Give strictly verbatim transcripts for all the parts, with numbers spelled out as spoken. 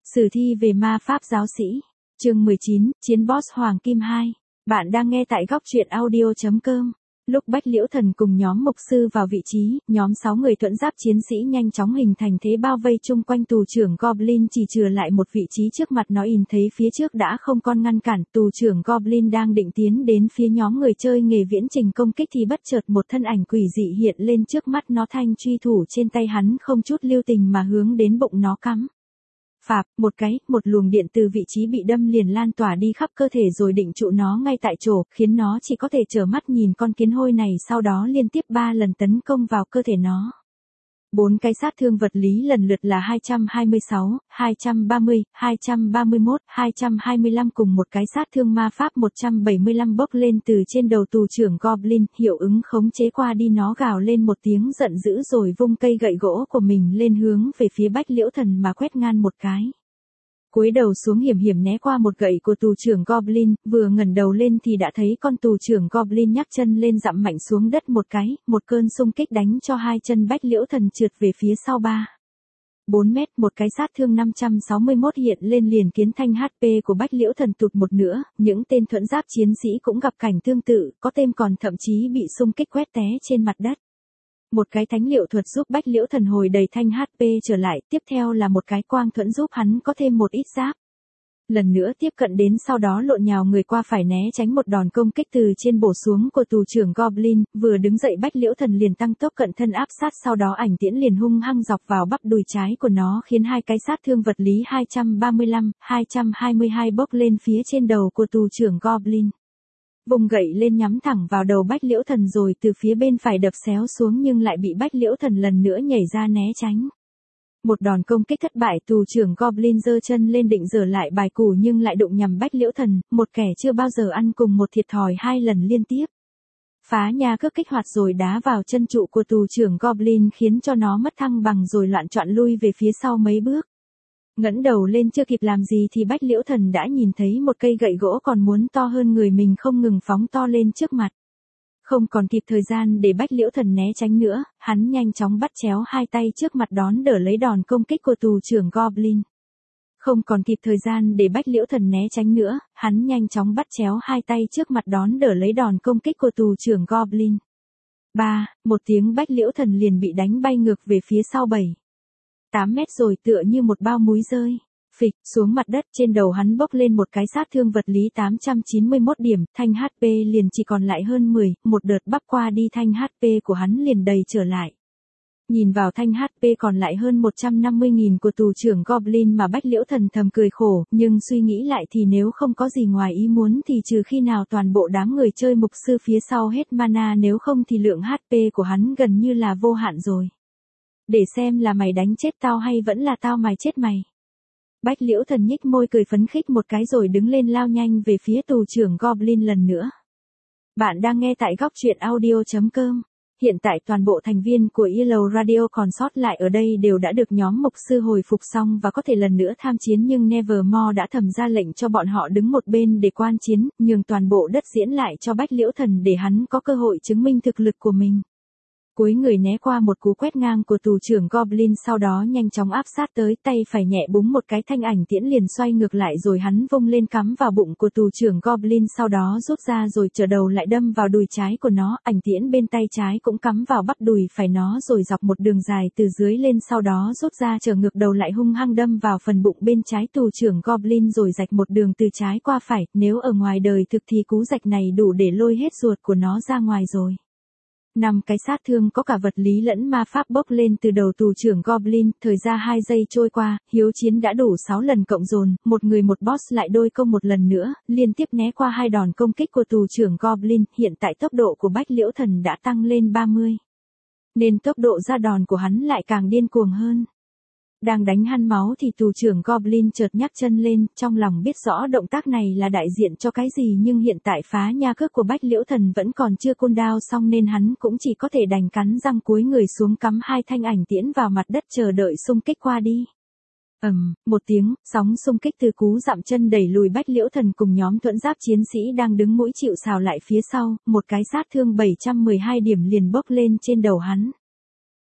Sử thi về ma pháp giáo sĩ. Chương mười chín, Chiến boss Hoàng Kim hai. Bạn đang nghe tại góc truyện audio chấm com. Lúc Bách Liễu Thần cùng nhóm mục sư vào vị trí, nhóm sáu người thuẫn giáp chiến sĩ nhanh chóng hình thành thế bao vây chung quanh tù trưởng Goblin, chỉ chừa lại một vị trí trước mặt nó. In thấy phía trước đã không con ngăn cản, tù trưởng Goblin đang định tiến đến phía nhóm người chơi nghề viễn trình công kích thì bất chợt một thân ảnh quỷ dị hiện lên trước mắt nó, thanh truy thủ trên tay hắn không chút lưu tình mà hướng đến bụng nó cắm. Phạp, một cái, một luồng điện từ vị trí bị đâm liền lan tỏa đi khắp cơ thể rồi định trụ nó ngay tại chỗ, khiến nó chỉ có thể trơ mắt nhìn con kiến hôi này sau đó liên tiếp ba lần tấn công vào cơ thể nó. Bốn cái sát thương vật lý lần lượt là hai trăm hai mươi sáu, hai trăm ba mươi, hai trăm ba mươi mốt, hai trăm hai mươi lăm cùng một cái sát thương ma pháp một trăm bảy mươi lăm bốc lên từ trên đầu tù trưởng Goblin, hiệu ứng khống chế qua đi, nó gào lên một tiếng giận dữ rồi vung cây gậy gỗ của mình lên hướng về phía Bách Liễu Thần mà quét ngang một cái. Cúi đầu xuống hiểm hiểm né qua một gậy của tù trưởng Goblin, vừa ngẩng đầu lên thì đã thấy con tù trưởng Goblin nhắc chân lên dặm mạnh xuống đất một cái, một cơn xung kích đánh cho hai chân Bách Liễu Thần trượt về phía sau ba bốn mét, một cái sát thương năm trăm sáu mươi mốt hiện lên liền khiến thanh hát pê của Bách Liễu Thần tụt một nửa. Những tên thuẫn giáp chiến sĩ cũng gặp cảnh tương tự, có tên còn thậm chí bị xung kích quét té trên mặt đất. Một cái thánh liệu thuật giúp Bách Liễu Thần hồi đầy thanh hát pê trở lại, tiếp theo là một cái quang thuẫn giúp hắn có thêm một ít giáp. Lần nữa tiếp cận đến sau đó lộn nhào người qua phải né tránh một đòn công kích từ trên bổ xuống của tù trưởng Goblin, vừa đứng dậy Bách Liễu Thần liền tăng tốc cận thân áp sát, sau đó ảnh tiễn liền hung hăng dọc vào bắp đùi trái của nó khiến hai cái sát thương vật lý hai trăm ba mươi lăm, hai trăm hai mươi hai bốc lên phía trên đầu của tù trưởng Goblin. Vùng gậy lên nhắm thẳng vào đầu Bách Liễu Thần rồi từ phía bên phải đập xéo xuống nhưng lại bị Bách Liễu Thần lần nữa nhảy ra né tránh. Một đòn công kích thất bại, tù trưởng Goblin giơ chân lên định giở lại bài củ nhưng lại đụng nhầm Bách Liễu Thần, một kẻ chưa bao giờ ăn cùng một thiệt thòi hai lần liên tiếp. Phá nhà cước kích hoạt rồi đá vào chân trụ của tù trưởng Goblin khiến cho nó mất thăng bằng rồi loạn trọn lui về phía sau mấy bước. Ngẩng đầu lên chưa kịp làm gì thì Bách Liễu Thần đã nhìn thấy một cây gậy gỗ còn muốn to hơn người mình không ngừng phóng to lên trước mặt. Không còn kịp thời gian để Bách Liễu Thần né tránh nữa, hắn nhanh chóng bắt chéo hai tay trước mặt đón đỡ lấy đòn công kích của tù trưởng Goblin. Không còn kịp thời gian để Bách Liễu Thần né tránh nữa, hắn nhanh chóng bắt chéo hai tay trước mặt đón đỡ lấy đòn công kích của tù trưởng Goblin. Ba, một tiếng Bách Liễu Thần liền bị đánh bay ngược về phía sau bảy tám mét rồi tựa như một bao múi rơi. Phịch, xuống mặt đất, trên đầu hắn bốc lên một cái sát thương vật lý tám trăm chín mươi mốt điểm, thanh hát pê liền chỉ còn lại hơn mười, một đợt bắp qua đi thanh hát pê của hắn liền đầy trở lại. Nhìn vào thanh hát pê còn lại hơn một trăm năm mươi nghìn của tù trưởng Goblin mà Bách Liễu Thần thầm cười khổ, nhưng suy nghĩ lại thì nếu không có gì ngoài ý muốn thì trừ khi nào toàn bộ đám người chơi mục sư phía sau hết mana, nếu không thì lượng hát pê của hắn gần như là vô hạn rồi. Để xem là mày đánh chết tao hay vẫn là tao mày chết mày. Bách Liễu Thần nhích môi cười phấn khích một cái rồi đứng lên lao nhanh về phía tù trưởng Goblin lần nữa. Bạn đang nghe tại góc truyện audio chấm com. Hiện tại toàn bộ thành viên của Yellow Radio còn sót lại ở đây đều đã được nhóm mục sư hồi phục xong và có thể lần nữa tham chiến, nhưng Nevermore đã thầm ra lệnh cho bọn họ đứng một bên để quan chiến, nhường toàn bộ đất diễn lại cho Bách Liễu Thần để hắn có cơ hội chứng minh thực lực của mình. Cúi người né qua một cú quét ngang của tù trưởng Goblin, sau đó nhanh chóng áp sát tới, tay phải nhẹ búng một cái, thanh ảnh tiễn liền xoay ngược lại rồi hắn vung lên cắm vào bụng của tù trưởng Goblin, sau đó rút ra rồi trở đầu lại đâm vào đùi trái của nó, ảnh tiễn bên tay trái cũng cắm vào bắp đùi phải nó rồi dọc một đường dài từ dưới lên, sau đó rút ra trở ngược đầu lại hung hăng đâm vào phần bụng bên trái tù trưởng Goblin rồi rạch một đường từ trái qua phải, nếu ở ngoài đời thực thì cú rạch này đủ để lôi hết ruột của nó ra ngoài rồi. Năm cái sát thương có cả vật lý lẫn ma pháp bốc lên từ đầu tù trưởng Goblin, thời gian hai giây trôi qua, hiếu chiến đã đủ sáu lần cộng dồn, một người một boss lại đôi công một lần nữa, liên tiếp né qua hai đòn công kích của tù trưởng Goblin, hiện tại tốc độ của Bách Liễu Thần đã tăng lên ba mươi. Nên tốc độ ra đòn của hắn lại càng điên cuồng hơn. Đang đánh han máu thì tù trưởng Goblin chợt nhắc chân lên, trong lòng biết rõ động tác này là đại diện cho cái gì, nhưng hiện tại phá nha cước của Bách Liễu Thần vẫn còn chưa cooldown xong nên hắn cũng chỉ có thể đành cắn răng cúi người xuống cắm hai thanh ảnh tiễn vào mặt đất chờ đợi xung kích qua đi. Ầm, um, một tiếng, sóng xung kích từ cú dặm chân đẩy lùi Bách Liễu Thần cùng nhóm thuẫn giáp chiến sĩ đang đứng mũi chịu sào lại phía sau, một cái sát thương bảy trăm mười hai điểm liền bốc lên trên đầu hắn.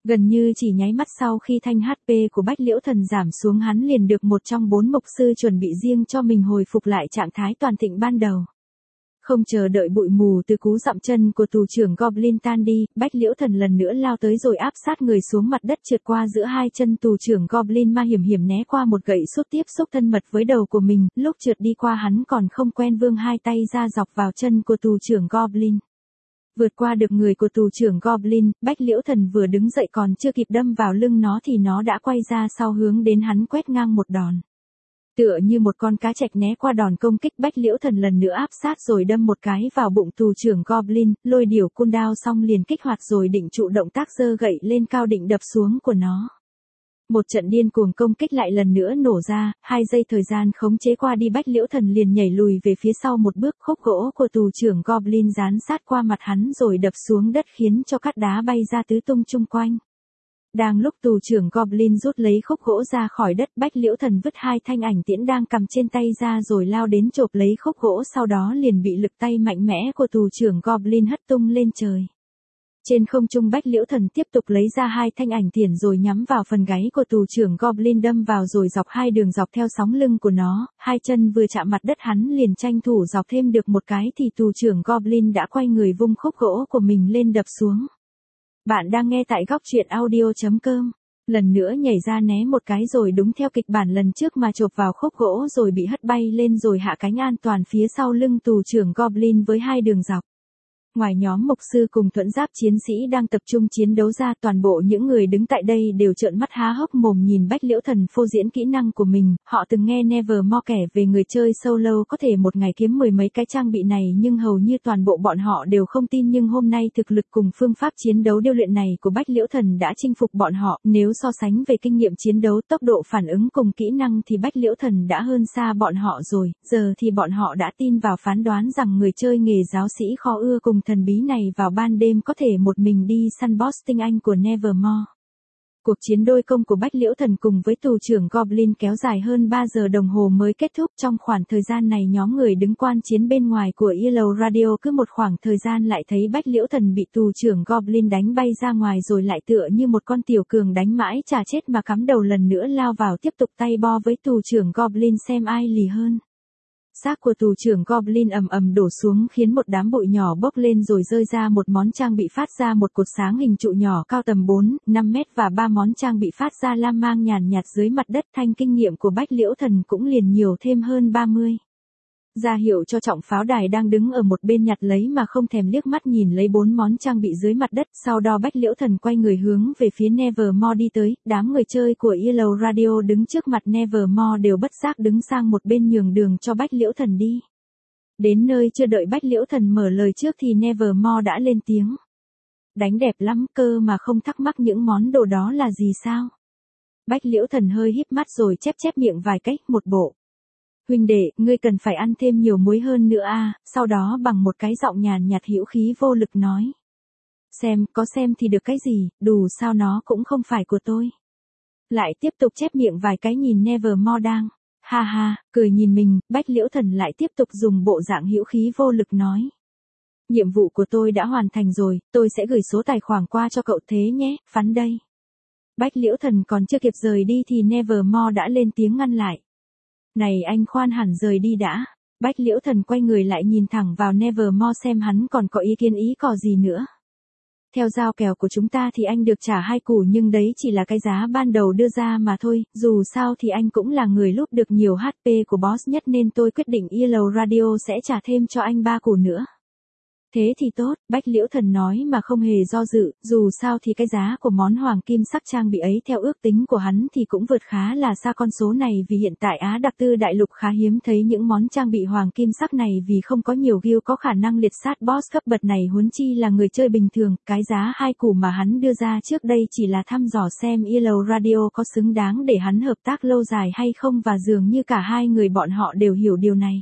Gần như chỉ nháy mắt sau khi thanh hát pê của Bách Liễu Thần giảm xuống hắn liền được một trong bốn mục sư chuẩn bị riêng cho mình hồi phục lại trạng thái toàn thịnh ban đầu. Không chờ đợi bụi mù từ cú dậm chân của tù trưởng Goblin tan đi, Bách Liễu Thần lần nữa lao tới rồi áp sát người xuống mặt đất trượt qua giữa hai chân tù trưởng Goblin ma hiểm hiểm né qua một gậy sút tiếp xúc thân mật với đầu của mình, lúc trượt đi qua hắn còn không quen vươn hai tay ra dọc vào chân của tù trưởng Goblin. Vượt qua được người của tù trưởng Goblin, Bách Liễu Thần vừa đứng dậy còn chưa kịp đâm vào lưng nó thì nó đã quay ra sau hướng đến hắn quét ngang một đòn. Tựa như một con cá trạch né qua đòn công kích, Bách Liễu Thần lần nữa áp sát rồi đâm một cái vào bụng tù trưởng Goblin, lôi điểu cooldown xong liền kích hoạt rồi định trụ động tác giơ gậy lên cao định đập xuống của nó. Một trận điên cuồng công kích lại lần nữa nổ ra, hai giây thời gian khống chế qua đi Bách Liễu Thần liền nhảy lùi về phía sau một bước, khúc gỗ của tù trưởng Goblin dán sát qua mặt hắn rồi đập xuống đất khiến cho cát đá bay ra tứ tung chung quanh. Đang lúc tù trưởng Goblin rút lấy khúc gỗ ra khỏi đất, Bách Liễu Thần vứt hai thanh ảnh tiễn đang cầm trên tay ra rồi lao đến chộp lấy khúc gỗ, sau đó liền bị lực tay mạnh mẽ của tù trưởng Goblin hất tung lên trời. Trên không trung Bách Liễu Thần tiếp tục lấy ra hai thanh ảnh thiển rồi nhắm vào phần gáy của tù trưởng Goblin đâm vào rồi dọc hai đường dọc theo sóng lưng của nó, hai chân vừa chạm mặt đất hắn liền tranh thủ dọc thêm được một cái thì tù trưởng Goblin đã quay người vung khúc gỗ của mình lên đập xuống. Bạn đang nghe tại góc truyện audio chấm com. Lần nữa nhảy ra né một cái rồi đúng theo kịch bản lần trước mà chộp vào khúc gỗ rồi bị hất bay lên rồi hạ cánh an toàn phía sau lưng tù trưởng Goblin với hai đường dọc. Ngoài nhóm mục sư cùng thuẫn giáp chiến sĩ đang tập trung chiến đấu ra, toàn bộ những người đứng tại đây đều trợn mắt há hốc mồm nhìn Bách Liễu Thần phô diễn kỹ năng của mình. Họ từng nghe Nevermore kể về người chơi solo có thể một ngày kiếm mười mấy cái trang bị này nhưng hầu như toàn bộ bọn họ đều không tin, nhưng hôm nay thực lực cùng phương pháp chiến đấu điêu luyện này của Bách Liễu Thần đã chinh phục bọn họ. Nếu so sánh về kinh nghiệm chiến đấu, tốc độ phản ứng cùng kỹ năng thì Bách Liễu Thần đã hơn xa bọn họ rồi. Giờ thì bọn họ đã tin vào phán đoán rằng người chơi nghề giáo sĩ kho ưa cùng thần bí này vào ban đêm có thể một mình đi săn boss tinh anh của Nevermore. Cuộc chiến đôi công của Bách Liễu Thần cùng với tù trưởng Goblin kéo dài hơn ba giờ đồng hồ mới kết thúc. Trong khoảng thời gian này nhóm người đứng quan chiến bên ngoài của Yellow Radio cứ một khoảng thời gian lại thấy Bách Liễu Thần bị tù trưởng Goblin đánh bay ra ngoài rồi lại tựa như một con tiểu cường đánh mãi chả chết mà cắm đầu lần nữa lao vào tiếp tục tay bo với tù trưởng Goblin xem ai lì hơn. Xác của tù trưởng Goblin ầm ầm đổ xuống khiến một đám bụi nhỏ bốc lên rồi rơi ra một món trang bị phát ra một cột sáng hình trụ nhỏ cao tầm bốn, năm mét và ba món trang bị phát ra lam mang nhàn nhạt dưới mặt đất. Thanh kinh nghiệm của Bách Liễu Thần cũng liền nhiều thêm hơn ba mươi. Ra hiệu cho trọng pháo đài đang đứng ở một bên nhặt lấy mà không thèm liếc mắt nhìn lấy bốn món trang bị dưới mặt đất. Sau đó Bách Liễu Thần quay người hướng về phía Nevermore đi tới, đám người chơi của Yellow Radio đứng trước mặt Nevermore đều bất giác đứng sang một bên nhường đường cho Bách Liễu Thần đi. Đến nơi chưa đợi Bách Liễu Thần mở lời trước thì Nevermore đã lên tiếng. Đánh đẹp lắm cơ mà không thắc mắc những món đồ đó là gì sao? Bách Liễu Thần hơi híp mắt rồi chép chép miệng vài cách, một bộ. Huynh đệ, ngươi cần phải ăn thêm nhiều muối hơn nữa a, sau đó bằng một cái giọng nhàn nhạt hữu khí vô lực nói. Xem, có xem thì được cái gì, dù sao nó cũng không phải của tôi. Lại tiếp tục chép miệng vài cái nhìn Nevermore đang, ha ha, cười nhìn mình, Bách Liễu Thần lại tiếp tục dùng bộ dạng hữu khí vô lực nói. Nhiệm vụ của tôi đã hoàn thành rồi, tôi sẽ gửi số tài khoản qua cho cậu thế nhé, phắn đây. Bách Liễu Thần còn chưa kịp rời đi thì Nevermore đã lên tiếng ngăn lại. Này anh khoan hẳn rời đi đã. Bách Liễu Thần quay người lại nhìn thẳng vào Nevermore xem hắn còn có ý kiến ý cò gì nữa. Theo giao kèo của chúng ta thì anh được trả hai củ nhưng đấy chỉ là cái giá ban đầu đưa ra mà thôi, dù sao thì anh cũng là người lúp được nhiều hát pê của boss nhất nên tôi quyết định Yellow Radio sẽ trả thêm cho anh ba củ nữa. Thế thì tốt, Bách Liễu Thần nói mà không hề do dự, dù sao thì cái giá của món hoàng kim sắc trang bị ấy theo ước tính của hắn thì cũng vượt khá là xa con số này vì hiện tại Á Đặc Tư Đại Lục khá hiếm thấy những món trang bị hoàng kim sắc này vì không có nhiều guild có khả năng liệt sát boss cấp bậc này huống chi là người chơi bình thường, cái giá hai củ mà hắn đưa ra trước đây chỉ là thăm dò xem Yellow Radio có xứng đáng để hắn hợp tác lâu dài hay không và dường như cả hai người bọn họ đều hiểu điều này.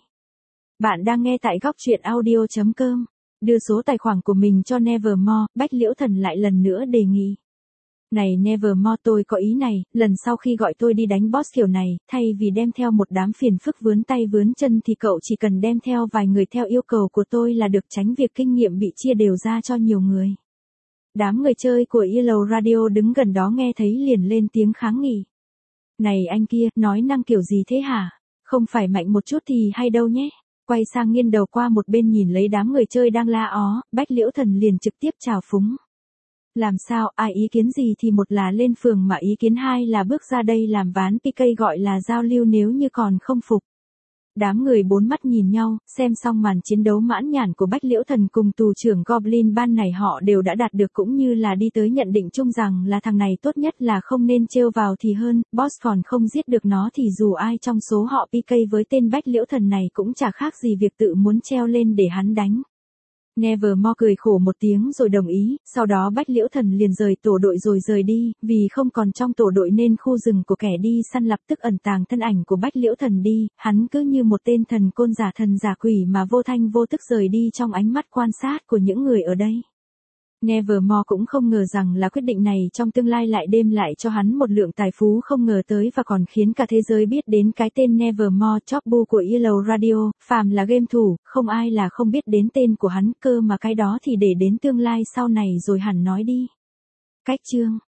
Bạn đang nghe tại góc truyện audio chấm com. Đưa số tài khoản của mình cho Nevermore, Bách Liễu Thần lại lần nữa đề nghị. Này Nevermore, tôi có ý này, lần sau khi gọi tôi đi đánh boss kiểu này, thay vì đem theo một đám phiền phức vướng tay vướng chân thì cậu chỉ cần đem theo vài người theo yêu cầu của tôi là được, tránh việc kinh nghiệm bị chia đều ra cho nhiều người. Đám người chơi của Yellow Radio đứng gần đó nghe thấy liền lên tiếng kháng nghị. Này anh kia, nói năng kiểu gì thế hả? Không phải mạnh một chút thì hay đâu nhé. Quay sang nghiêng đầu qua một bên nhìn lấy đám người chơi đang la ó, Bách Liễu Thần liền trực tiếp chào phúng. Làm sao, ai ý kiến gì thì một là lên phường mà ý kiến hai là bước ra đây làm ván pê ca gọi là giao lưu nếu như còn không phục. Đám người bốn mắt nhìn nhau, xem xong màn chiến đấu mãn nhãn của Bách Liễu Thần cùng tù trưởng Goblin ban này họ đều đã đạt được cũng như là đi tới nhận định chung rằng là thằng này tốt nhất là không nên trêu vào thì hơn, boss còn không giết được nó thì dù ai trong số họ pê ca với tên Bách Liễu Thần này cũng chả khác gì việc tự muốn treo lên để hắn đánh. Nevermore cười khổ một tiếng rồi đồng ý, sau đó Bách Liễu Thần liền rời tổ đội rồi rời đi, vì không còn trong tổ đội nên khu rừng của kẻ đi săn lập tức ẩn tàng thân ảnh của Bách Liễu Thần đi, hắn cứ như một tên thần côn giả thần giả quỷ mà vô thanh vô tức rời đi trong ánh mắt quan sát của những người ở đây. Nevermore cũng không ngờ rằng là quyết định này trong tương lai lại đem lại cho hắn một lượng tài phú không ngờ tới và còn khiến cả thế giới biết đến cái tên Nevermore Chop Bu của Yellow Radio, phàm là game thủ, không ai là không biết đến tên của hắn cơ mà cái đó thì để đến tương lai sau này rồi hẳn nói đi. Cách chương